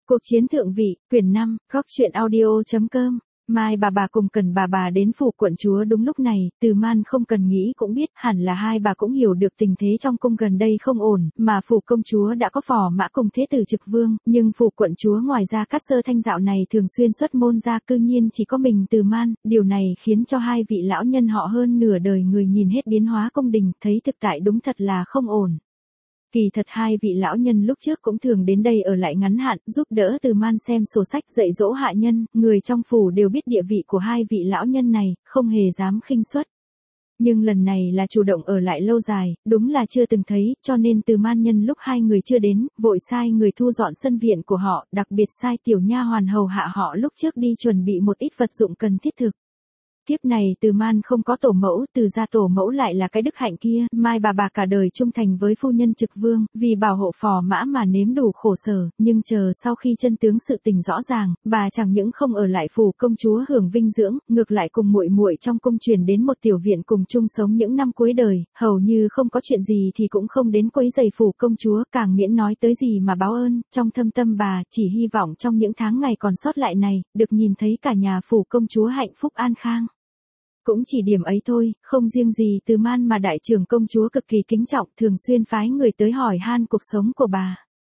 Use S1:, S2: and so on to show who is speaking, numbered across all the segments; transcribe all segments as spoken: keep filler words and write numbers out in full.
S1: Cuộc chiến thượng vị, quyển năm, góc truyện audio.com. Mai bà bà cùng Cần bà bà đến phủ quận chúa đúng lúc này, Từ Man không cần nghĩ cũng biết, hẳn là hai bà cũng hiểu được tình thế trong cung gần đây không ổn, mà phủ công chúa đã có phò mã cùng thế tử Trực Vương, nhưng phủ quận chúa ngoài ra Cát Sơ Thanh dạo này thường xuyên xuất môn ra, cư nhiên chỉ có mình Từ Man, điều này khiến cho hai vị lão nhân họ hơn nửa đời người nhìn hết biến hóa cung đình, thấy thực tại đúng thật là không ổn. Kỳ thật hai vị lão nhân lúc trước cũng thường đến đây ở lại ngắn hạn, giúp đỡ Từ Man xem sổ sách dạy dỗ hạ nhân, người trong phủ đều biết địa vị của hai vị lão nhân này, không hề dám khinh suất. Nhưng lần này là chủ động ở lại lâu dài, đúng là chưa từng thấy, cho nên Từ Man nhân lúc hai người chưa đến, vội sai người thu dọn sân viện của họ, đặc biệt sai tiểu nha hoàn hầu hạ họ lúc trước đi chuẩn bị một ít vật dụng cần thiết thực. Kiếp này Từ Man không có tổ mẫu, Từ gia tổ mẫu lại là cái đức hạnh kia, Mai bà bà cả đời trung thành với phu nhân Trực Vương, vì bảo hộ phò mã mà nếm đủ khổ sở, nhưng chờ sau khi chân tướng sự tình rõ ràng, bà chẳng những không ở lại phủ công chúa hưởng vinh dưỡng, ngược lại cùng muội muội trong cung truyền đến một tiểu viện cùng chung sống những năm cuối đời, hầu như không có chuyện gì thì cũng không đến quấy rầy phủ công chúa, càng miễn nói tới gì mà báo ơn, trong thâm tâm bà chỉ hy vọng trong những tháng ngày còn sót lại này, được nhìn thấy cả nhà phủ công chúa hạnh phúc an khang. Cũng chỉ điểm ấy thôi, không riêng gì Từ Man mà đại trưởng công chúa cực kỳ kính trọng, thường xuyên phái người tới hỏi han cuộc sống của bà.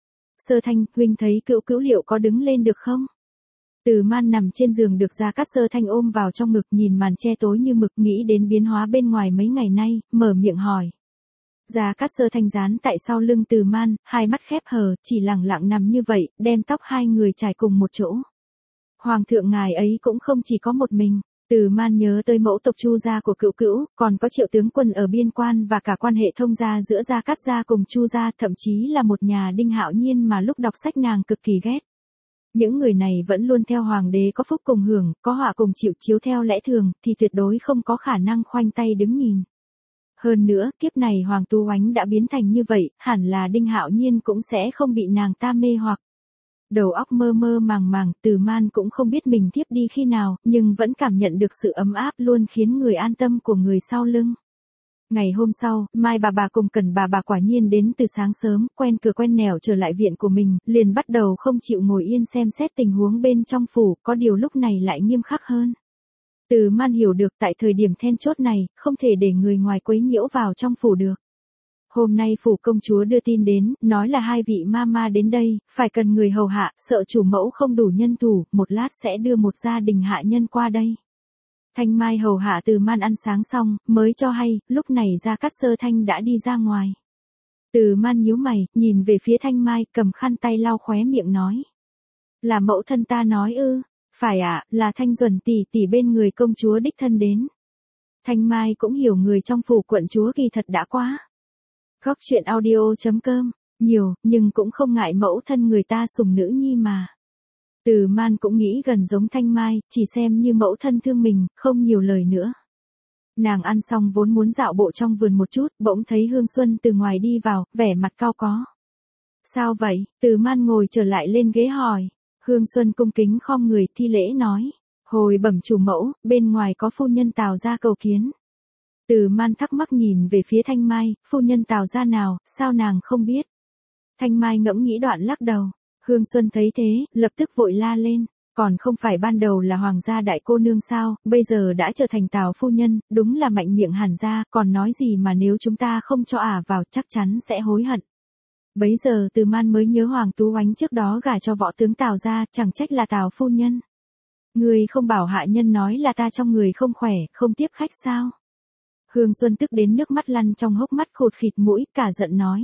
S1: Sơ Thanh, huynh thấy Cữu Cữu liệu có đứng lên được không? Từ Man nằm trên giường được Gia Cát Sơ Thanh ôm vào trong ngực, nhìn màn che tối như mực, nghĩ đến biến hóa bên ngoài mấy ngày nay, mở miệng hỏi. Gia Cát Sơ Thanh dán tại sau lưng Từ Man, hai mắt khép hờ, chỉ lặng lặng nằm như vậy, đem tóc hai người trải cùng một chỗ. Hoàng thượng ngài ấy cũng không chỉ có một mình. Từ Man nhớ tới mẫu tộc Chu gia của Cữu Cữu, còn có Triệu tướng quân ở biên quan và cả quan hệ thông gia giữa Gia Cát gia cùng Chu gia, thậm chí là một nhà Đinh Hạo Nhiên mà lúc đọc sách nàng cực kỳ ghét. Những người này vẫn luôn theo hoàng đế có phúc cùng hưởng, có họa cùng chịu chiếu theo lẽ thường, thì tuyệt đối không có khả năng khoanh tay đứng nhìn. Hơn nữa, kiếp này Hoàng Tú Oánh đã biến thành như vậy, hẳn là Đinh Hạo Nhiên cũng sẽ không bị nàng ta mê hoặc. Đầu óc mơ mơ màng màng, Từ Man cũng không biết mình thiếp đi khi nào, nhưng vẫn cảm nhận được sự ấm áp luôn khiến người an tâm của người sau lưng. Ngày hôm sau, Mai bà bà cùng Cần bà bà quả nhiên đến từ sáng sớm, quen cửa quen nẻo trở lại viện của mình, liền bắt đầu không chịu ngồi yên xem xét tình huống bên trong phủ, có điều lúc này lại nghiêm khắc hơn. Từ Man hiểu được tại thời điểm then chốt này, không thể để người ngoài quấy nhiễu vào trong phủ được. Hôm nay phủ công chúa đưa tin đến, nói là hai vị mama đến đây, phải cần người hầu hạ, sợ chủ mẫu không đủ nhân thủ, một lát sẽ đưa một gia đình hạ nhân qua đây. Thanh Mai hầu hạ Từ Man ăn sáng xong, mới cho hay, lúc này Gia Cát Sơ Thanh đã đi ra ngoài. Từ Man nhíu mày, nhìn về phía Thanh Mai, cầm khăn tay lau khóe miệng nói. Là mẫu thân ta nói ư, phải ạ, à, là Thanh Duẩn tỷ tỷ bên người công chúa đích thân đến. Thanh Mai cũng hiểu người trong phủ quận chúa kỳ thật đã quá. Góc truyện audio.com, nhiều, nhưng cũng không ngại mẫu thân người ta sủng nữ nhi mà. Từ Man cũng nghĩ gần giống Thanh Mai, chỉ xem như mẫu thân thương mình, không nhiều lời nữa. Nàng ăn xong vốn muốn dạo bộ trong vườn một chút, bỗng thấy Hương Xuân từ ngoài đi vào, vẻ mặt cau có. Sao vậy? Từ Man ngồi trở lại lên ghế hỏi. Hương Xuân cung kính khom người thi lễ nói. Hồi bẩm chủ mẫu, bên ngoài có phu nhân Tào gia cầu kiến. Từ Man thắc mắc nhìn về phía Thanh Mai, phu nhân Tào gia nào, sao nàng không biết? Thanh Mai ngẫm nghĩ đoạn lắc đầu. Hương Xuân thấy thế, lập tức vội la lên. Còn không phải ban đầu là hoàng gia đại cô nương sao, bây giờ đã trở thành Tào phu nhân, đúng là mạnh miệng hẳn ra, còn nói gì mà nếu chúng ta không cho ả vào chắc chắn sẽ hối hận. Bấy giờ Từ Man mới nhớ Hoàng Tú Oánh trước đó gả cho võ tướng Tào gia, chẳng trách là Tào phu nhân. Người không bảo hạ nhân nói là ta trong người không khỏe, không tiếp khách sao? Hương Xuân tức đến nước mắt lăn trong hốc mắt khụt khịt mũi, cả giận nói.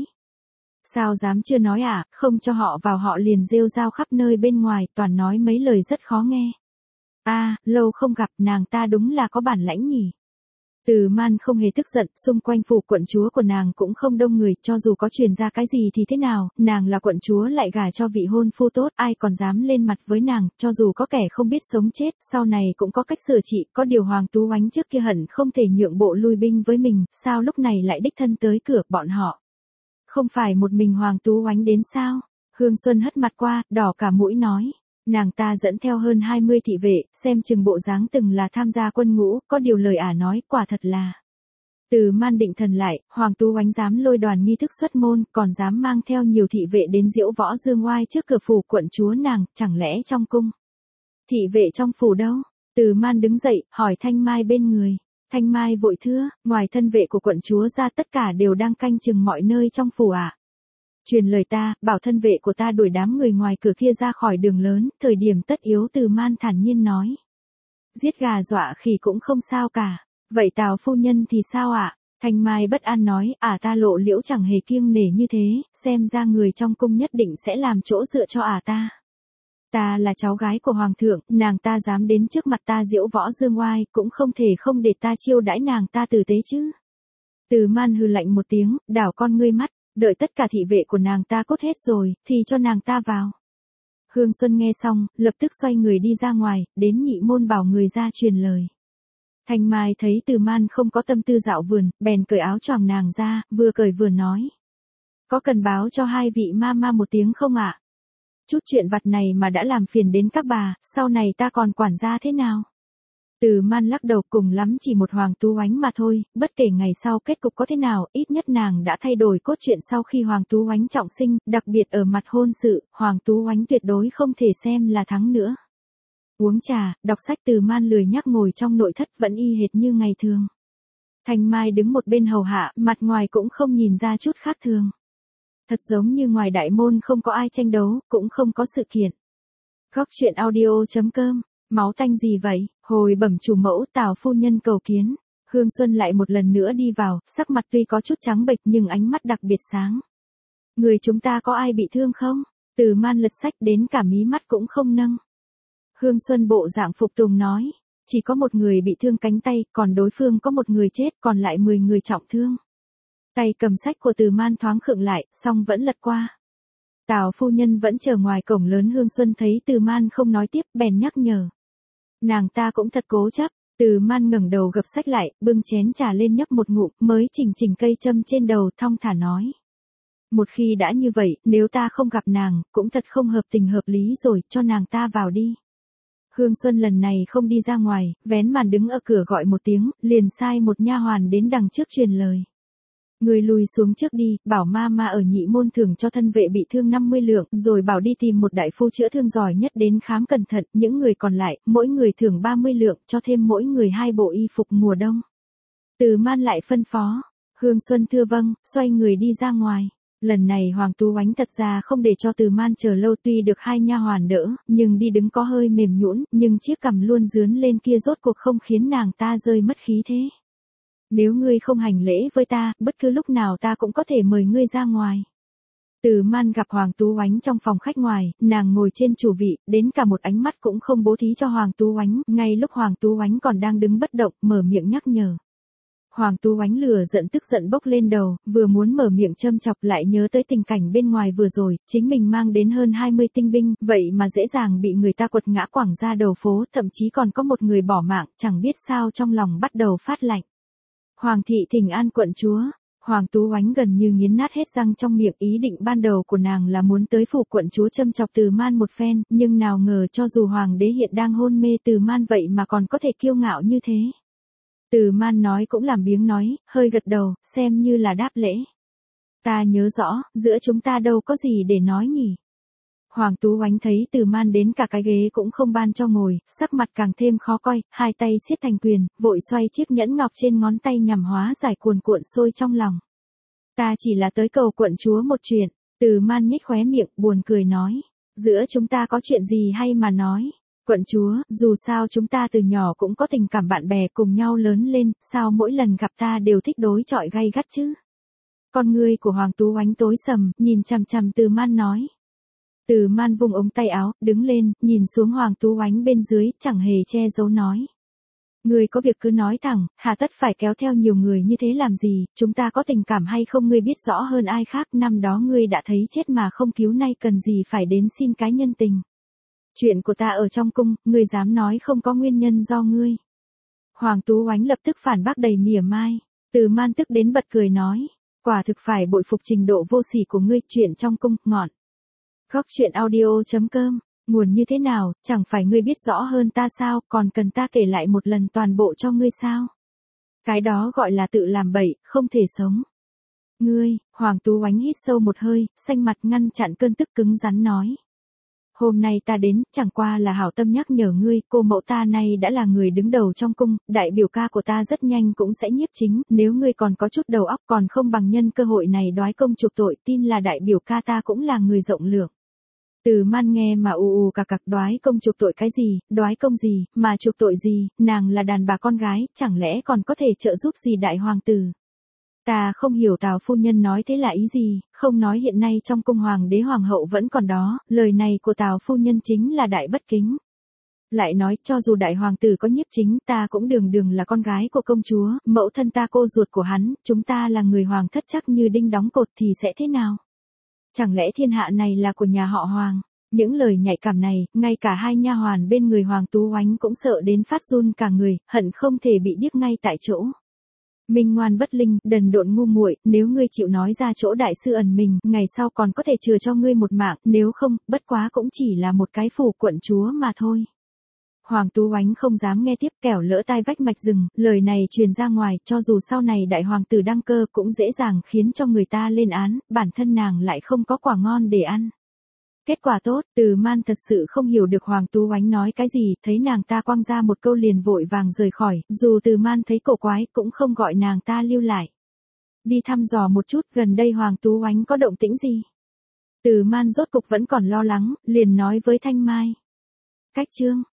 S1: Sao dám chưa nói à, không cho họ vào họ liền rêu rao khắp nơi bên ngoài, toàn nói mấy lời rất khó nghe. A, à, lâu không gặp, nàng ta đúng là có bản lãnh nhỉ. Từ Man không hề tức giận, xung quanh phủ quận chúa của nàng cũng không đông người, cho dù có truyền ra cái gì thì thế nào, nàng là quận chúa lại gả cho vị hôn phu tốt, ai còn dám lên mặt với nàng, cho dù có kẻ không biết sống chết, sau này cũng có cách sửa trị, có điều Hoàng Tú Oánh trước kia hẳn không thể nhượng bộ lui binh với mình, sao lúc này lại đích thân tới cửa bọn họ. Không phải một mình Hoàng Tú Oánh đến sao? Hương Xuân hất mặt qua, đỏ cả mũi nói. Nàng ta dẫn theo hơn hai mươi thị vệ, xem chừng bộ dáng từng là tham gia quân ngũ, có điều lời ả nói, quả thật là. Từ Man định thần lại, Hoàng Tú Oánh dám lôi đoàn nghi thức xuất môn, còn dám mang theo nhiều thị vệ đến diễu võ dương oai trước cửa phủ quận chúa nàng, chẳng lẽ trong cung? Thị vệ trong phủ đâu? Từ Man đứng dậy, hỏi Thanh Mai bên người. Thanh Mai vội thưa, ngoài thân vệ của quận chúa ra tất cả đều đang canh chừng mọi nơi trong phủ ạ. À? Truyền lời ta, bảo thân vệ của ta đuổi đám người ngoài cửa kia ra khỏi đường lớn, thời điểm tất yếu. Từ Man thản nhiên nói. Giết gà dọa khỉ cũng không sao cả. Vậy Tào phu nhân thì sao ạ? À? Thanh Mai bất an nói, ả à ta lộ liễu chẳng hề kiêng nể như thế, xem ra người trong cung nhất định sẽ làm chỗ dựa cho ả à ta. Ta là cháu gái của hoàng thượng, nàng ta dám đến trước mặt ta diễu võ dương oai, cũng không thể không để ta chiêu đãi nàng ta tử tế chứ. Từ Man hừ lạnh một tiếng, đảo con ngươi mắt, đợi tất cả thị vệ của nàng ta cốt hết rồi, thì cho nàng ta vào. Hương Xuân nghe xong, lập tức xoay người đi ra ngoài, đến nhị môn bảo người ra truyền lời. Thanh Mai thấy Từ Man không có tâm tư dạo vườn, bèn cởi áo choàng nàng ra, vừa cởi vừa nói. Có cần báo cho hai vị ma ma một tiếng không ạ? À? Chút chuyện vặt này mà đã làm phiền đến các bà, sau này ta còn quản gia thế nào? Từ Man lắc đầu, cùng lắm chỉ một Hoàng Tú Oánh mà thôi, bất kể ngày sau kết cục có thế nào, ít nhất nàng đã thay đổi cốt truyện sau khi Hoàng Tú Oánh trọng sinh, đặc biệt ở mặt hôn sự, Hoàng Tú Oánh tuyệt đối không thể xem là thắng nữa. Uống trà, đọc sách. Từ Man lười nhắc ngồi trong nội thất, vẫn y hệt như ngày thường. Thanh Mai đứng một bên hầu hạ, mặt ngoài cũng không nhìn ra chút khác thường. Thật giống như ngoài đại môn không có ai tranh đấu, cũng không có sự kiện. Góc truyện audio chấm com, máu tanh gì vậy? Hồi bẩm chủ mẫu, Tào phu nhân cầu kiến. Hương Xuân lại một lần nữa đi vào, sắc mặt tuy có chút trắng bệch nhưng ánh mắt đặc biệt sáng. Người chúng ta có ai bị thương không? Từ Man lật sách đến cả mí mắt cũng không nâng. Hương Xuân bộ dạng phục tùng nói, chỉ có một người bị thương cánh tay, còn đối phương có một người chết, còn lại mười người trọng thương. Tay cầm sách của Từ Man thoáng khựng lại, song vẫn lật qua. Tào phu nhân vẫn chờ ngoài cổng lớn. Hương Xuân thấy Từ Man không nói tiếp, bèn nhắc nhở. Nàng ta cũng thật cố chấp. Từ Man ngẩng đầu gập sách lại, bưng chén trà lên nhấp một ngụm, mới chỉnh chỉnh cây châm trên đầu, thong thả nói. Một khi đã như vậy, nếu ta không gặp nàng, cũng thật không hợp tình hợp lý rồi, cho nàng ta vào đi. Hương Xuân lần này không đi ra ngoài, vén màn đứng ở cửa gọi một tiếng, liền sai một nha hoàn đến đằng trước truyền lời. Người lùi xuống trước đi, bảo ma ma ở nhị môn thưởng cho thân vệ bị thương năm mươi lượng, rồi bảo đi tìm một đại phu chữa thương giỏi nhất đến khám cẩn thận, những người còn lại, mỗi người thưởng ba mươi lượng, cho thêm mỗi người hai bộ y phục mùa đông. Từ Man lại phân phó, Hương Xuân thưa vâng, xoay người đi ra ngoài. Lần này Hoàng Tú Oánh thật ra không để cho Từ Man chờ lâu, tuy được hai nha hoàn đỡ, nhưng đi đứng có hơi mềm nhũn, nhưng chiếc cằm luôn dướn lên kia rốt cuộc không khiến nàng ta rơi mất khí thế. Nếu ngươi không hành lễ với ta, bất cứ lúc nào ta cũng có thể mời ngươi ra ngoài. Từ Man gặp Hoàng Tú Oánh trong phòng khách ngoài, nàng ngồi trên chủ vị, đến cả một ánh mắt cũng không bố thí cho Hoàng Tú Oánh, ngay lúc Hoàng Tú Oánh còn đang đứng bất động, mở miệng nhắc nhở. Hoàng Tú Oánh lửa giận tức giận bốc lên đầu, vừa muốn mở miệng châm chọc lại nhớ tới tình cảnh bên ngoài vừa rồi, chính mình mang đến hơn hai mươi tinh binh, vậy mà dễ dàng bị người ta quật ngã quẳng ra đầu phố, thậm chí còn có một người bỏ mạng, chẳng biết sao trong lòng bắt đầu phát lạnh. Hoàng thị thỉnh an quận chúa. Hoàng Tú Oánh gần như nghiến nát hết răng trong miệng, ý định ban đầu của nàng là muốn tới phủ quận chúa châm chọc Từ Man một phen, nhưng nào ngờ cho dù hoàng đế hiện đang hôn mê, Từ Man vậy mà còn có thể kiêu ngạo như thế. Từ Man nói cũng làm biếng nói, hơi gật đầu, xem như là đáp lễ. Ta nhớ rõ, giữa chúng ta đâu có gì để nói nhỉ. Hoàng Tú Oánh thấy Từ Man đến cả cái ghế cũng không ban cho ngồi, sắc mặt càng thêm khó coi, hai tay siết thành quyền, vội xoay chiếc nhẫn ngọc trên ngón tay nhằm hóa giải cuồn cuộn sôi trong lòng. Ta chỉ là tới cầu quận chúa một chuyện. Từ Man nhếch khóe miệng, buồn cười nói. Giữa chúng ta có chuyện gì hay mà nói. Quận chúa, dù sao chúng ta từ nhỏ cũng có tình cảm bạn bè cùng nhau lớn lên, sao mỗi lần gặp ta đều thích đối chọi gay gắt chứ. Con ngươi của Hoàng Tú Oánh tối sầm, nhìn chằm chằm Từ Man nói. Từ Man vung ống tay áo, đứng lên, nhìn xuống Hoàng Tú Oánh bên dưới, chẳng hề che giấu nói. Ngươi có việc cứ nói thẳng, hà tất phải kéo theo nhiều người như thế làm gì, chúng ta có tình cảm hay không ngươi biết rõ hơn ai khác, năm đó ngươi đã thấy chết mà không cứu, nay cần gì phải đến xin cái nhân tình. Chuyện của ta ở trong cung, ngươi dám nói không có nguyên nhân do ngươi. Hoàng Tú Oánh lập tức phản bác đầy mỉa mai. Từ Man tức đến bật cười nói, quả thực phải bội phục trình độ vô sỉ của ngươi, chuyện trong cung, ngọn. Góc truyện audio chấm com, nguồn như thế nào, chẳng phải ngươi biết rõ hơn ta sao, còn cần ta kể lại một lần toàn bộ cho ngươi sao? Cái đó gọi là tự làm bậy, không thể sống. Ngươi, Hoàng Tú Oánh hít sâu một hơi, xanh mặt ngăn chặn cơn tức cứng rắn nói. Hôm nay ta đến, chẳng qua là hảo tâm nhắc nhở ngươi, cô mẫu ta nay đã là người đứng đầu trong cung, đại biểu ca của ta rất nhanh cũng sẽ nhiếp chính, nếu ngươi còn có chút đầu óc còn không bằng nhân cơ hội này đoái công chuộc tội, tin là đại biểu ca ta cũng là người rộng lượng. Từ Man nghe mà ù ù cà cặc, đoái công chuộc tội cái gì, đoái công gì, mà chuộc tội gì, nàng là đàn bà con gái, chẳng lẽ còn có thể trợ giúp gì đại hoàng tử. Ta không hiểu Tào phu nhân nói thế là ý gì, không nói hiện nay trong cung hoàng đế hoàng hậu vẫn còn đó, lời này của Tào phu nhân chính là đại bất kính. Lại nói cho dù đại hoàng tử có nhiếp chính ta cũng đường đường là con gái của công chúa, mẫu thân ta cô ruột của hắn, chúng ta là người hoàng thất chắc như đinh đóng cột thì sẽ thế nào? Chẳng lẽ thiên hạ này là của nhà họ Hoàng? Những lời nhạy cảm này, ngay cả hai nha hoàn bên người Hoàng Tú Oánh cũng sợ đến phát run cả người, hận không thể bị điếc ngay tại chỗ. Minh ngoan bất linh, đần độn ngu muội, nếu ngươi chịu nói ra chỗ đại sư ẩn mình, ngày sau còn có thể chừa cho ngươi một mạng, nếu không, bất quá cũng chỉ là một cái phủ quận chúa mà thôi. Hoàng Tú Oánh không dám nghe tiếp, kẻo lỡ tai vách mạch rừng, lời này truyền ra ngoài, cho dù sau này đại hoàng tử đăng cơ cũng dễ dàng khiến cho người ta lên án, bản thân nàng lại không có quả ngon để ăn. Kết quả tốt, Từ Man thật sự không hiểu được Hoàng Tú Oánh nói cái gì, thấy nàng ta quăng ra một câu liền vội vàng rời khỏi, dù Từ Man thấy cổ quái cũng không gọi nàng ta lưu lại. Đi thăm dò một chút gần đây Hoàng Tú Oánh có động tĩnh gì. Từ Man rốt cục vẫn còn lo lắng, liền nói với Thanh Mai. Cách chương